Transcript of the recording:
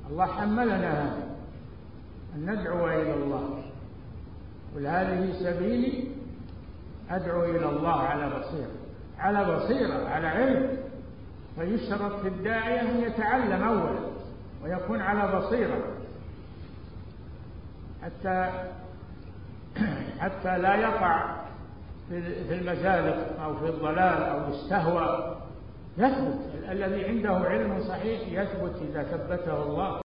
الله حملنا هذا أن ندعو إلى الله، قل هذه سبيلي أدعو إلى الله على بصيرة، على بصيرة، على علم. فيشترط في الداعية أن يتعلم أولا ويكون على بصيرة حتى لا يقع في المزالق أو في الضلال أو يستهوى. يثبت الذي عنده علم صحيح، يثبت إذا ثبته الله.